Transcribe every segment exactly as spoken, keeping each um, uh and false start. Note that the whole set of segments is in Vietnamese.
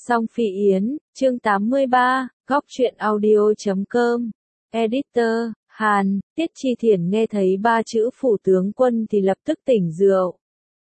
Song Phi Yến, chương tám mươi ba, góc truyện audio chấm com. Editor, Hàn, Tiết Chi Thiển nghe thấy ba chữ phủ tướng quân thì lập tức tỉnh rượu.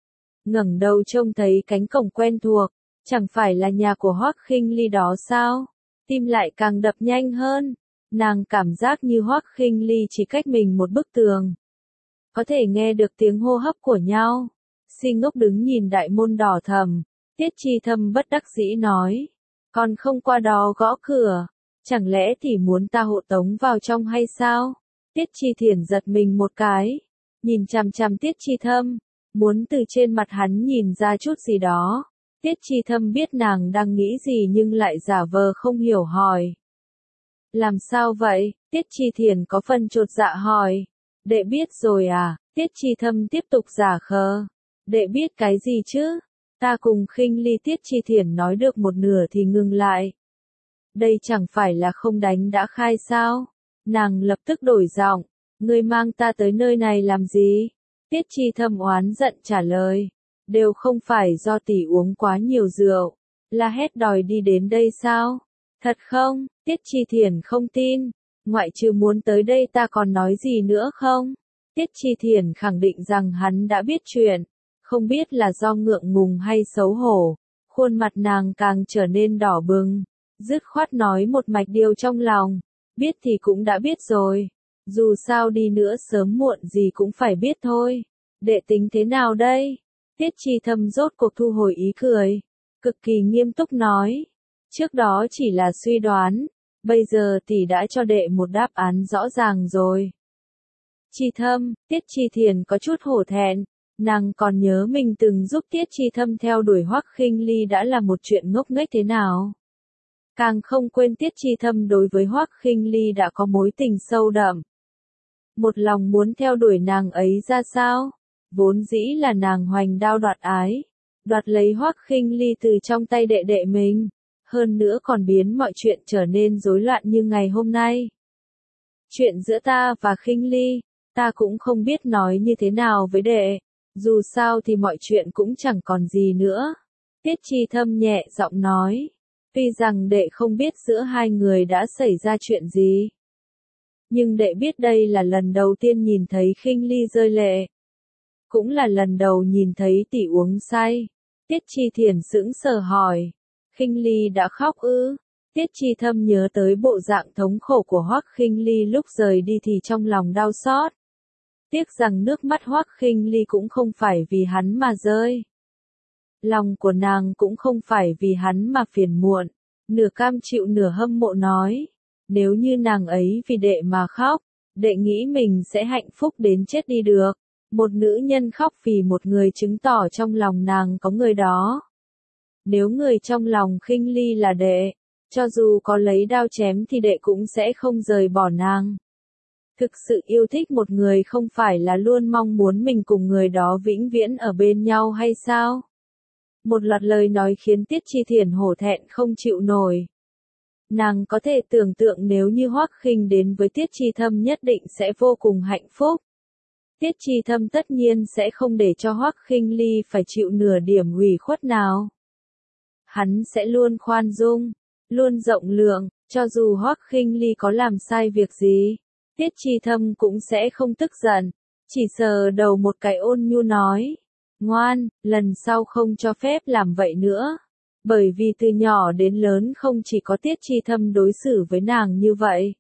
Ngẩng đầu trông thấy cánh cổng quen thuộc, chẳng phải là nhà của Hoắc Khinh Ly đó sao? Tim lại càng đập nhanh hơn, nàng cảm giác như Hoắc Khinh Ly chỉ cách mình một bức tường. Có thể nghe được tiếng hô hấp của nhau. Si Ngốc đứng nhìn đại môn đỏ thầm. Tiết Chi Thâm bất đắc dĩ nói, còn không qua đó gõ cửa, chẳng lẽ thì muốn ta hộ tống vào trong hay sao? Tiết Chi Thiển giật mình một cái, nhìn chằm chằm Tiết Chi Thâm, muốn từ trên mặt hắn nhìn ra chút gì đó. Tiết Chi Thâm biết nàng đang nghĩ gì nhưng lại giả vờ không hiểu hỏi. Làm sao vậy? Tiết Chi Thiển có phần chột dạ hỏi. Đệ biết rồi à? Tiết Chi Thâm tiếp tục giả khờ. Đệ biết cái gì chứ? Ta cùng Khinh Ly. Tiết Chi Thiển nói được một nửa thì ngừng lại. Đây chẳng phải là không đánh đã khai sao? Nàng lập tức đổi giọng, ngươi mang ta tới nơi này làm gì? Tiết Chi Thâm oán giận trả lời, đều không phải do tỷ uống quá nhiều rượu, la hét đòi đi đến đây sao? Thật không? Tiết Chi Thiển không tin, ngoại trừ muốn tới đây ta còn nói gì nữa không? Tiết Chi Thiển khẳng định rằng hắn đã biết chuyện. Không biết là do ngượng ngùng hay xấu hổ, khuôn mặt nàng càng trở nên đỏ bừng, dứt khoát nói một mạch điều trong lòng, biết thì cũng đã biết rồi, dù sao đi nữa sớm muộn gì cũng phải biết thôi, đệ tính thế nào đây? Tiết Chi Thâm rốt cuộc thu hồi ý cười, cực kỳ nghiêm túc nói, trước đó chỉ là suy đoán, bây giờ tỷ đã cho đệ một đáp án rõ ràng rồi. Chi Thâm, Tiết Chi Thiển có chút hổ thẹn. Nàng còn nhớ mình từng giúp Tiết Chi Thâm theo đuổi Hoắc Khinh Ly đã là một chuyện ngốc nghếch thế nào. Càng không quên Tiết Chi Thâm đối với Hoắc Khinh Ly đã có mối tình sâu đậm. Một lòng muốn theo đuổi nàng ấy ra sao? Vốn dĩ là nàng hoành đao đoạt ái, đoạt lấy Hoắc Khinh Ly từ trong tay đệ đệ mình, hơn nữa còn biến mọi chuyện trở nên rối loạn như ngày hôm nay. Chuyện giữa ta và Khinh Ly, ta cũng không biết nói như thế nào với đệ. Dù sao thì mọi chuyện cũng chẳng còn gì nữa. Tiết Chi Thâm nhẹ giọng nói. Tuy rằng đệ không biết giữa hai người đã xảy ra chuyện gì. Nhưng đệ biết đây là lần đầu tiên nhìn thấy Khinh Ly rơi lệ. Cũng là lần đầu nhìn thấy tỷ uống say. Tiết Chi Thiển sững sờ hỏi. Khinh Ly đã khóc ư? Tiết Chi Thâm nhớ tới bộ dạng thống khổ của Hoắc Khinh Ly lúc rời đi thì trong lòng đau xót. Tiếc rằng nước mắt Hoắc Khinh Ly cũng không phải vì hắn mà rơi. Lòng của nàng cũng không phải vì hắn mà phiền muộn, nửa cam chịu nửa hâm mộ nói, nếu như nàng ấy vì đệ mà khóc, đệ nghĩ mình sẽ hạnh phúc đến chết đi được. Một nữ nhân khóc vì một người chứng tỏ trong lòng nàng có người đó. Nếu người trong lòng Khinh Ly là đệ, cho dù có lấy đao chém thì đệ cũng sẽ không rời bỏ nàng. Thực sự yêu thích một người không phải là luôn mong muốn mình cùng người đó vĩnh viễn ở bên nhau hay sao? Một loạt lời nói khiến Tiết Chi Thiển hổ thẹn không chịu nổi. Nàng có thể tưởng tượng nếu như Hoắc Khinh đến với Tiết Chi Thâm nhất định sẽ vô cùng hạnh phúc. Tiết Chi Thâm tất nhiên sẽ không để cho Hoắc Khinh Ly phải chịu nửa điểm ủy khuất nào. Hắn sẽ luôn khoan dung, luôn rộng lượng, cho dù Hoắc Khinh Ly có làm sai việc gì. Tiết Chi Thâm cũng sẽ không tức giận, chỉ sờ đầu một cái ôn nhu nói, ngoan, lần sau không cho phép làm vậy nữa, bởi vì từ nhỏ đến lớn không chỉ có Tiết Chi Thâm đối xử với nàng như vậy,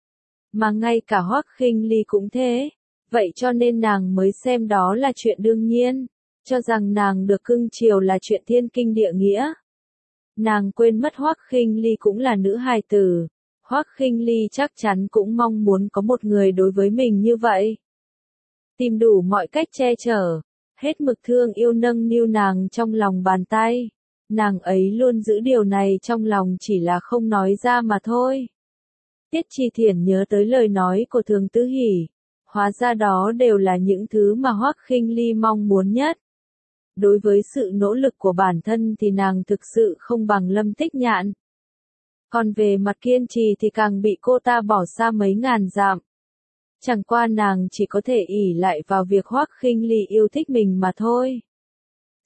mà ngay cả Hoắc Khinh Ly cũng thế, vậy cho nên nàng mới xem đó là chuyện đương nhiên, cho rằng nàng được cưng chiều là chuyện thiên kinh địa nghĩa. Nàng quên mất Hoắc Khinh Ly cũng là nữ hài tử. Hoắc Khinh Ly chắc chắn cũng mong muốn có một người đối với mình như vậy. Tìm đủ mọi cách che chở, hết mực thương yêu nâng niu nàng trong lòng bàn tay. Nàng ấy luôn giữ điều này trong lòng chỉ là không nói ra mà thôi. Tiết Chi Thiển nhớ tới lời nói của Thường Tứ Hỉ. Hóa ra đó đều là những thứ mà Hoắc Khinh Ly mong muốn nhất. Đối với sự nỗ lực của bản thân thì nàng thực sự không bằng Lâm Tích Nhạn. Còn về mặt kiên trì thì càng bị cô ta bỏ xa mấy ngàn dặm. Chẳng qua nàng chỉ có thể ỷ lại vào việc Hoắc Khinh Ly yêu thích mình mà thôi.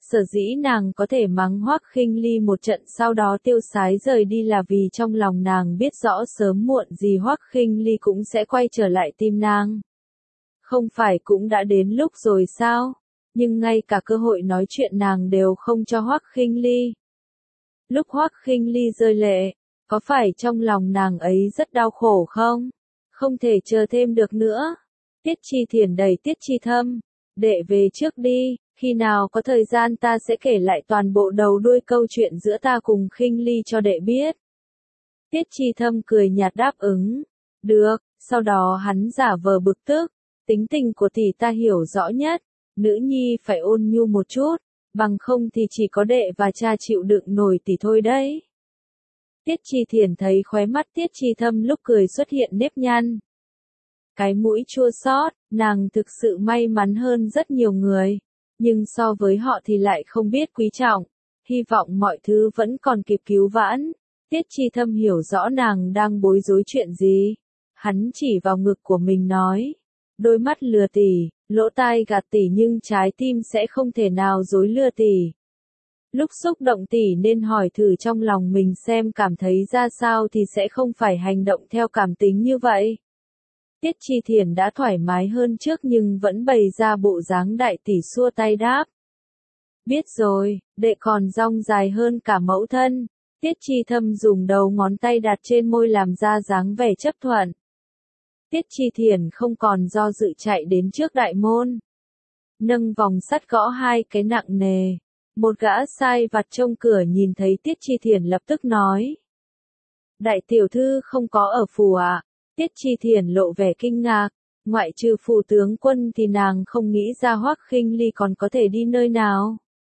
Sở dĩ nàng có thể mắng Hoắc Khinh Ly một trận sau đó tiêu sái rời đi là vì trong lòng nàng biết rõ sớm muộn gì Hoắc Khinh Ly cũng sẽ quay trở lại tìm nàng. Không phải cũng đã đến lúc rồi sao? Nhưng ngay cả cơ hội nói chuyện nàng đều không cho Hoắc Khinh Ly. Lúc Hoắc Khinh Ly rơi lệ, có phải trong lòng nàng ấy rất đau khổ không? Không thể chờ thêm được nữa. Tiết Chi Thiền đẩy Tiết Chi Thâm, đệ về trước đi, khi nào có thời gian ta sẽ kể lại toàn bộ đầu đuôi câu chuyện giữa ta cùng Khinh Ly cho đệ biết. Tiết Chi Thâm cười nhạt đáp ứng, được, sau đó hắn giả vờ bực tức, tính tình của tỷ ta hiểu rõ nhất, nữ nhi phải ôn nhu một chút, bằng không thì chỉ có đệ và cha chịu đựng nổi tỷ thôi đấy. Tiết Chi Thiền thấy khóe mắt Tiết Chi Thâm lúc cười xuất hiện nếp nhăn. Cái mũi chua xót, nàng thực sự may mắn hơn rất nhiều người, nhưng so với họ thì lại không biết quý trọng, hy vọng mọi thứ vẫn còn kịp cứu vãn. Tiết Chi Thâm hiểu rõ nàng đang bối rối chuyện gì, hắn chỉ vào ngực của mình nói, đôi mắt lừa tỷ, lỗ tai gạt tỷ nhưng trái tim sẽ không thể nào dối lừa tỷ. Lúc xúc động tỷ nên hỏi thử trong lòng mình xem cảm thấy ra sao thì sẽ không phải hành động theo cảm tính như vậy. Tiết Chi Thiền đã thoải mái hơn trước nhưng vẫn bày ra bộ dáng đại tỷ xua tay đáp. Biết rồi, đệ còn dong dài hơn cả mẫu thân. Tiết Chi Thâm dùng đầu ngón tay đặt trên môi làm ra dáng vẻ chấp thuận. Tiết Chi Thiền không còn do dự chạy đến trước đại môn. Nâng vòng sắt gõ hai cái nặng nề. Một gã sai vặt trông cửa nhìn thấy Tiết Chi Thiền lập tức nói. Đại tiểu thư không có ở phủ ạ. À? Tiết Chi Thiền lộ vẻ kinh ngạc. Ngoại trừ phủ tướng quân thì nàng không nghĩ ra Hoắc Khinh Ly còn có thể đi nơi nào.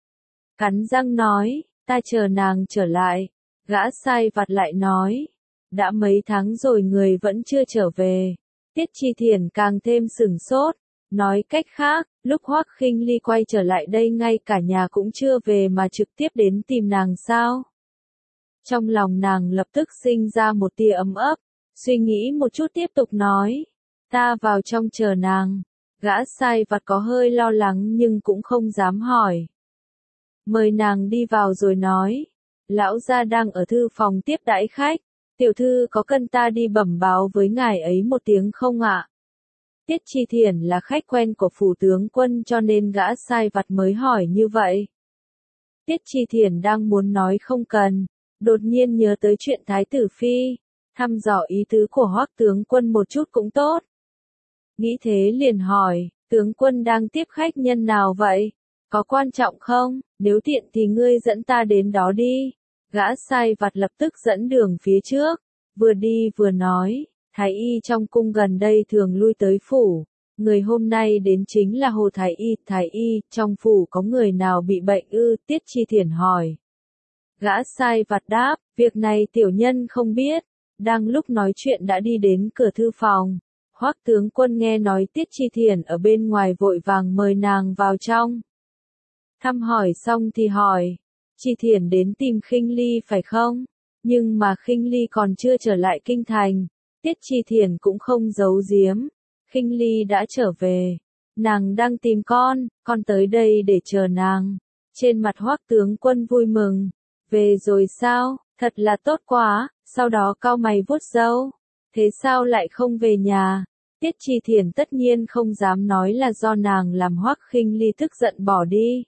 Cắn răng nói, ta chờ nàng trở lại. Gã sai vặt lại nói. Đã mấy tháng rồi người vẫn chưa trở về. Tiết Chi Thiền càng thêm sửng sốt. Nói cách khác, lúc Hoắc Khinh Ly quay trở lại đây ngay cả nhà cũng chưa về mà trực tiếp đến tìm nàng sao? Trong lòng nàng lập tức sinh ra một tia ấm ấp, suy nghĩ một chút tiếp tục nói, ta vào trong chờ nàng. Gã sai vặt có hơi lo lắng nhưng cũng không dám hỏi. Mời nàng đi vào rồi nói, lão gia đang ở thư phòng tiếp đãi khách, tiểu thư có cần ta đi bẩm báo với ngài ấy một tiếng không ạ? Tiết Chi Thiền là khách quen của phủ tướng quân cho nên gã sai vặt mới hỏi như vậy. Tiết Chi Thiền đang muốn nói không cần, đột nhiên nhớ tới chuyện Thái tử Phi, thăm dò ý tứ của Hoắc tướng quân một chút cũng tốt. Nghĩ thế liền hỏi, tướng quân đang tiếp khách nhân nào vậy? Có quan trọng không? Nếu tiện thì ngươi dẫn ta đến đó đi. Gã sai vặt lập tức dẫn đường phía trước, vừa đi vừa nói. Thái y trong cung gần đây thường lui tới phủ, người hôm nay đến chính là Hồ Thái y. Thái y, trong phủ có người nào bị bệnh ư? Tiết Chi Thiền hỏi. Gã sai vặt đáp, việc này tiểu nhân không biết. Đang lúc nói chuyện đã đi đến cửa thư phòng. Hoắc tướng quân nghe nói Tiết Chi Thiền ở bên ngoài vội vàng mời nàng vào trong. Thăm hỏi xong thì hỏi, Chi Thiền đến tìm Khinh Ly phải không? Nhưng mà Khinh Ly còn chưa trở lại kinh thành. Tiết Chi Thiền cũng không giấu giếm, Khinh Ly đã trở về, nàng đang tìm con, con tới đây để chờ nàng. Trên mặt Hoắc tướng quân vui mừng, về rồi sao, thật là tốt quá, sau đó cau mày vuốt râu, thế sao lại không về nhà? Tiết Chi Thiền tất nhiên không dám nói là do nàng làm Hoắc Khinh Ly tức giận bỏ đi.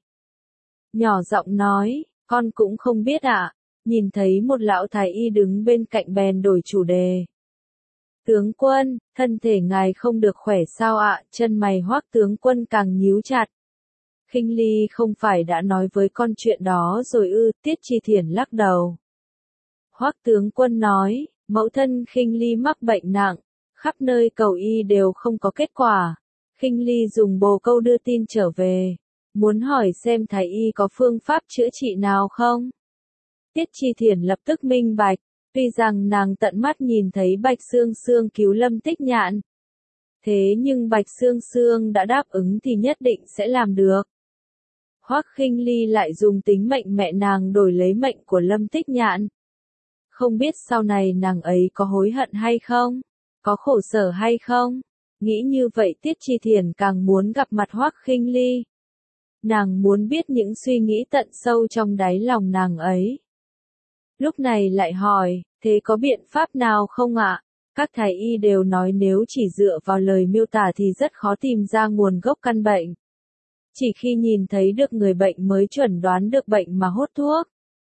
Nhỏ giọng nói, con cũng không biết ạ, à. Nhìn thấy một lão thái y đứng bên cạnh bèn đổi chủ đề. Tướng quân, thân thể ngài không được khỏe sao ạ? Chân mày Hoắc tướng quân càng nhíu chặt. Khinh Ly không phải đã nói với con chuyện đó rồi ư? Tiết Chi Thiền lắc đầu. Hoắc tướng quân nói, mẫu thân Khinh Ly mắc bệnh nặng, khắp nơi cầu y đều không có kết quả. Khinh Ly dùng bồ câu đưa tin trở về, muốn hỏi xem thái y có phương pháp chữa trị nào không? Tiết Chi Thiền lập tức minh bạch. Tuy rằng nàng tận mắt nhìn thấy Bạch Sương Sương cứu Lâm Tích Nhạn. Thế nhưng Bạch Sương Sương đã đáp ứng thì nhất định sẽ làm được. Hoắc Khinh Ly lại dùng tính mệnh mẹ nàng đổi lấy mệnh của Lâm Tích Nhạn. Không biết sau này nàng ấy có hối hận hay không? Có khổ sở hay không? Nghĩ như vậy Tiết Chi Thiền càng muốn gặp mặt Hoắc Khinh Ly. Nàng muốn biết những suy nghĩ tận sâu trong đáy lòng nàng ấy. Lúc này lại hỏi, thế có biện pháp nào không ạ? Các thái y đều nói nếu chỉ dựa vào lời miêu tả thì rất khó tìm ra nguồn gốc căn bệnh. Chỉ khi nhìn thấy được người bệnh mới chuẩn đoán được bệnh mà hốt thuốc.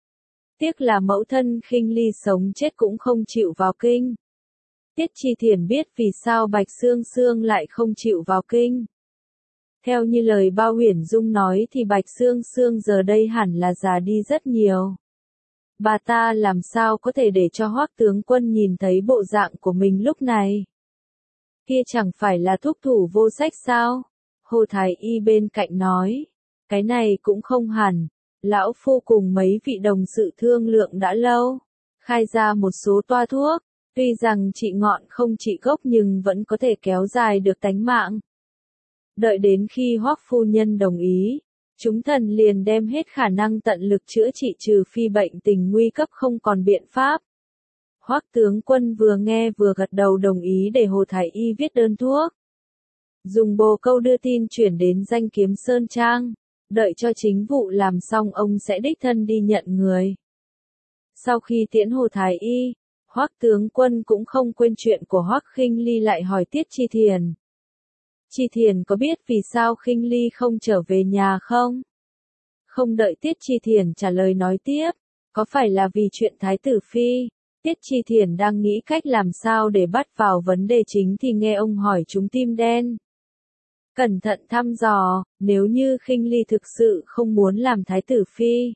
Tiếc là mẫu thân Khinh Ly sống chết cũng không chịu vào kinh. Tiết Chi Thiển biết vì sao Bạch Sương Sương lại không chịu vào kinh. Theo như lời Bao Huyền Dung nói thì Bạch Sương Sương giờ đây hẳn là già đi rất nhiều. Bà ta làm sao có thể để cho Hoắc tướng quân nhìn thấy bộ dạng của mình lúc này? Kia chẳng phải là thuốc thủ vô sách sao? Hồ Thái Y bên cạnh nói. Cái này cũng không hẳn. Lão phu cùng mấy vị đồng sự thương lượng đã lâu. Khai ra một số toa thuốc. Tuy rằng trị ngọn không trị gốc nhưng vẫn có thể kéo dài được tánh mạng. Đợi đến khi Hoắc phu nhân đồng ý, chúng thần liền đem hết khả năng tận lực chữa trị trừ phi bệnh tình nguy cấp không còn biện pháp. Hoắc tướng quân vừa nghe vừa gật đầu đồng ý để Hồ Thái Y viết đơn thuốc. Dùng bồ câu đưa tin chuyển đến danh kiếm Sơn Trang, đợi cho chính vụ làm xong ông sẽ đích thân đi nhận người. Sau khi tiễn Hồ Thái Y, Hoắc tướng quân cũng không quên chuyện của Hoắc Khinh Ly lại hỏi Tiết Chi Thiền. Chi Thiền có biết vì sao Khinh Ly không trở về nhà không? Không đợi Tiết Chi Thiền trả lời nói tiếp, có phải là vì chuyện Thái tử Phi? Tiết Chi Thiền đang nghĩ cách làm sao để bắt vào vấn đề chính thì nghe ông hỏi trúng tim đen. Cẩn thận thăm dò, nếu như Khinh Ly thực sự không muốn làm Thái tử Phi.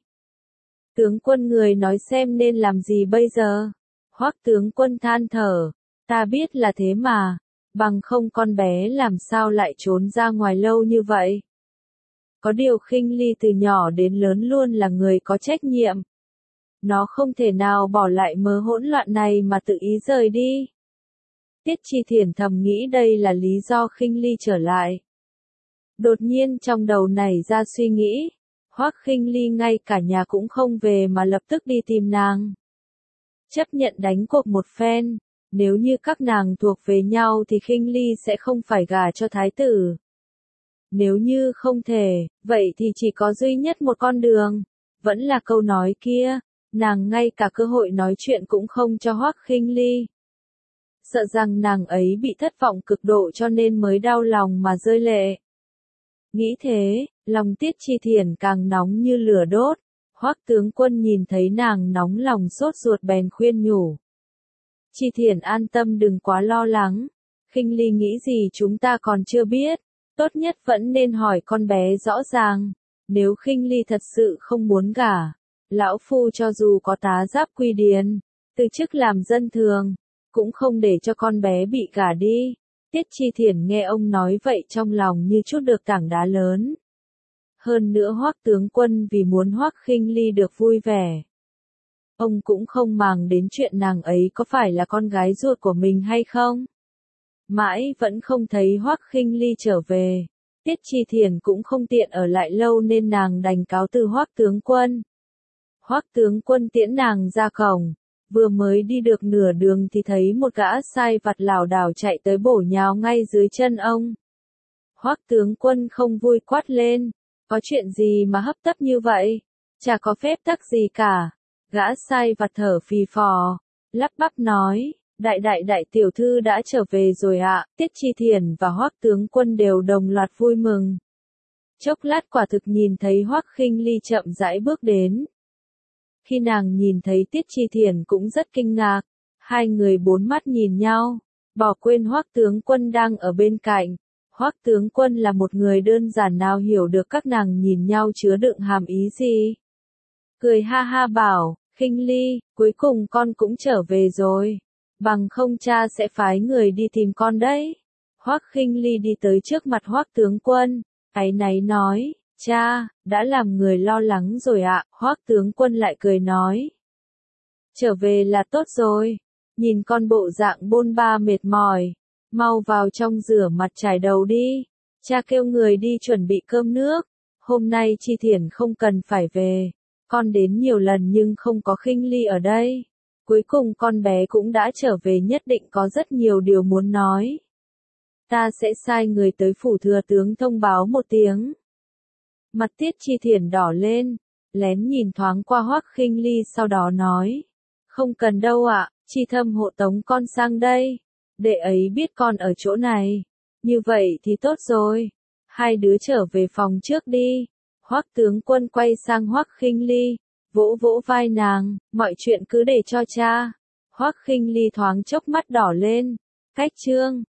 Tướng quân người nói xem nên làm gì bây giờ? Hoắc tướng quân than thở, ta biết là thế mà, bằng không con bé làm sao lại trốn ra ngoài lâu như vậy. Có điều Khinh Ly từ nhỏ đến lớn luôn là người có trách nhiệm. Nó không thể nào bỏ lại mớ hỗn loạn này mà tự ý rời đi. Tiết Chi Thiển thầm nghĩ đây là lý do Khinh Ly trở lại. Đột nhiên trong đầu nảy ra suy nghĩ, Hoắc Khinh Ly ngay cả nhà cũng không về mà lập tức đi tìm nàng. Chấp nhận đánh cuộc một phen, nếu như các nàng thuộc về nhau thì Khinh Ly sẽ không phải gả cho thái tử. Nếu như không thể, vậy thì chỉ có duy nhất một con đường, vẫn là câu nói kia, nàng ngay cả cơ hội nói chuyện cũng không cho Hoắc Khinh Ly. Sợ rằng nàng ấy bị thất vọng cực độ cho nên mới đau lòng mà rơi lệ. Nghĩ thế, lòng Tiết Chi Thiển càng nóng như lửa đốt. Hoắc tướng quân nhìn thấy nàng nóng lòng sốt ruột bèn khuyên nhủ. Chi Thiển an tâm đừng quá lo lắng. Khinh Ly nghĩ gì chúng ta còn chưa biết. Tốt nhất vẫn nên hỏi con bé rõ ràng. Nếu Khinh Ly thật sự không muốn gả, lão phu cho dù có tá giáp quy điền, từ chức làm dân thường, cũng không để cho con bé bị gả đi. Tiết Chi Thiển nghe ông nói vậy trong lòng như chút được tảng đá lớn. Hơn nữa Hoắc tướng quân vì muốn Hoắc Khinh Ly được vui vẻ. Ông cũng không màng đến chuyện nàng ấy có phải là con gái ruột của mình hay không. Mãi vẫn không thấy Hoắc Khinh Ly trở về. Tiết Chi Thiển cũng không tiện ở lại lâu nên nàng đành cáo từ Hoắc tướng quân. Hoắc tướng quân tiễn nàng ra cổng. Vừa mới đi được nửa đường thì thấy một gã sai vặt lảo đảo chạy tới bổ nhào ngay dưới chân ông. Hoắc tướng quân không vui quát lên. Có chuyện gì mà hấp tấp như vậy? Chả có phép tắc gì cả. Gã sai vặt thở phì phò, lắp bắp nói, đại đại đại tiểu thư đã trở về rồi ạ. Tiết Chi Thiển và Hoắc tướng quân đều đồng loạt vui mừng. Chốc lát quả thực nhìn thấy Hoắc Khinh Ly chậm rãi bước đến. Khi nàng nhìn thấy Tiết Chi Thiển cũng rất kinh ngạc, hai người bốn mắt nhìn nhau, bỏ quên Hoắc tướng quân đang ở bên cạnh. Hoắc tướng quân là một người đơn giản nào hiểu được các nàng nhìn nhau chứa đựng hàm ý gì. Cười ha ha bảo, Khinh Ly, cuối cùng con cũng trở về rồi. Bằng không cha sẽ phái người đi tìm con đấy. Hoắc Khinh Ly đi tới trước mặt Hoắc tướng quân, áy náy nói, cha, đã làm người lo lắng rồi ạ. Hoắc tướng quân lại cười nói, trở về là tốt rồi. Nhìn con bộ dạng bôn ba mệt mỏi. Mau vào trong rửa mặt chải đầu đi. Cha kêu người đi chuẩn bị cơm nước. Hôm nay Chi Thiển không cần phải về. Con đến nhiều lần nhưng không có Khinh Ly ở đây. Cuối cùng con bé cũng đã trở về nhất định có rất nhiều điều muốn nói. Ta sẽ sai người tới phủ thừa tướng thông báo một tiếng. Mặt Tiết Chi Thiển đỏ lên, lén nhìn thoáng qua Hoắc Khinh Ly sau đó nói. Không cần đâu ạ, Chi Thâm hộ tống con sang đây. Đệ ấy biết con ở chỗ này. Như vậy thì tốt rồi. Hai đứa trở về phòng trước đi. Hoắc tướng quân quay sang Hoắc Khinh Ly, vỗ vỗ vai nàng, mọi chuyện cứ để cho cha. Hoắc Khinh Ly thoáng chốc mắt đỏ lên. Cách chương